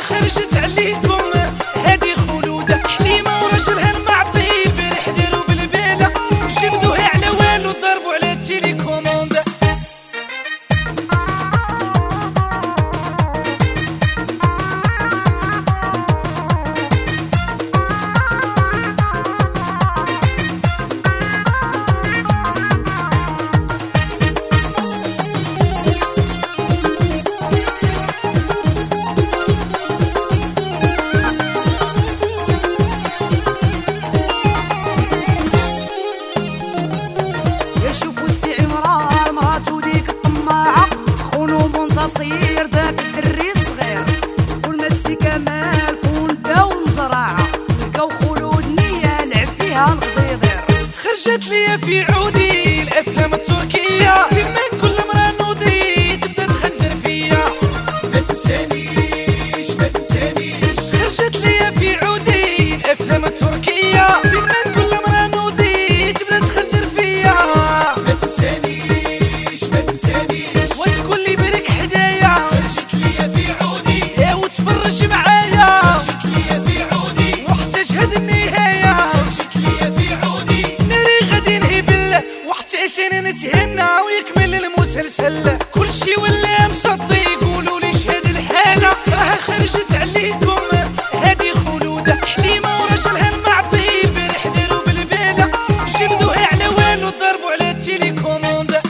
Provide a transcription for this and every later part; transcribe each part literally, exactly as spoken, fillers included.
خرجت عليكم هادي خلود حليمة وراجلها المعطيل بريح ديرو بالبيلة جبدوها على والو ضربوا على التيليكوموند. صير داك الدري صغير والمسي كمال كون داو مزرعة لقاو خلود نية لعب فيها الغضيضير. خرجت ليا في عودي الافلام التركية فيما كل مرة نوضي تبدا تخنزر فيا ما تنسانيش ما تنسانيش. خرجت ليا في عودي الافلام التركية فيما كل مرة نوضي تبدا تخنزر فيا ما تنسانيش ما تنسانيش. وتقول لي برك تفرج معايا خرجت ليا في عودي وحتى شهد النهاية خرجت ليا في عودي ناري غادي نهبل وحتى عشان نتهنى ويكمل المسلسل كلشي ولا مصدي يقولوا لي شهد الحالة راه خرجت عليكم هادي خلود حليمة وراجلها المعطيل بريح ديرو بالبيلة جبدوها على والو ضربوا على التيليكوموند.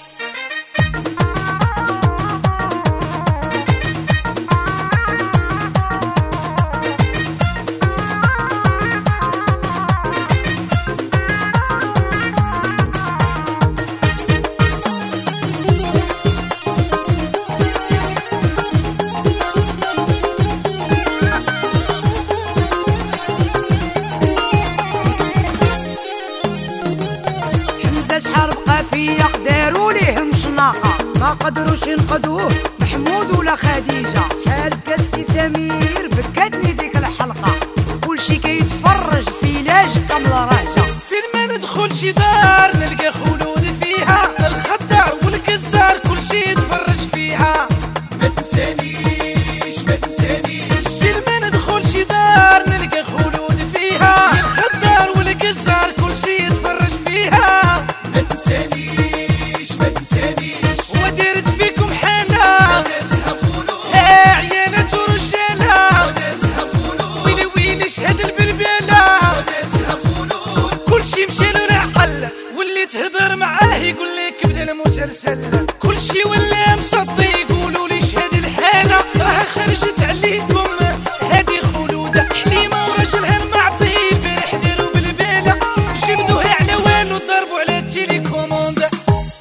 شحال بقى فيا داروا ليه مشناقة ما قدروش ينقذوه محمود ولا خديجة. شحال بكات سي سمير بكاتني ديك الحلقة كلشي كيتفرج في لاج كامل راجة. فين ما ندخل شي دار نلقى خلود فيها الخدار والكزار كلشي يتفرج فيها ما تنسانيش ما تنسانيش. فين ما ندخل شي دار نلقى خلود فيها الخدار والكزار كلشي يتفرج فيها ما تنسانيش ما تنسانيش. ودرت فيكم حالة ودرتها خلود ها عيالات ورجالة ودرتها خلود ويلي ويلي شهد البلبالة ودرتها خلود كلشي مشالو نعقل واللي تهضر معاه يقول لك بدا المسلسل كلشي ولا مصدي يقولوا لي شهد الحالة راه خرجت عليكم هادي خلود حليمة وراجلها المعطيل بريح ديرو بالبيلة جبدوها على والو ضربوا على التيليكوموند.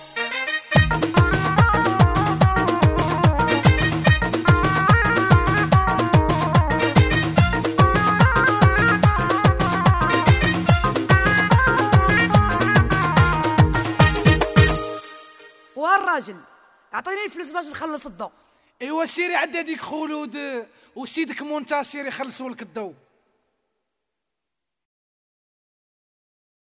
والراجل اعطيني الفلوس باش نخلص الضوء. ايوا سيري عدى ديك خلود وسيدك منتصر يخلصوا لك الضوء.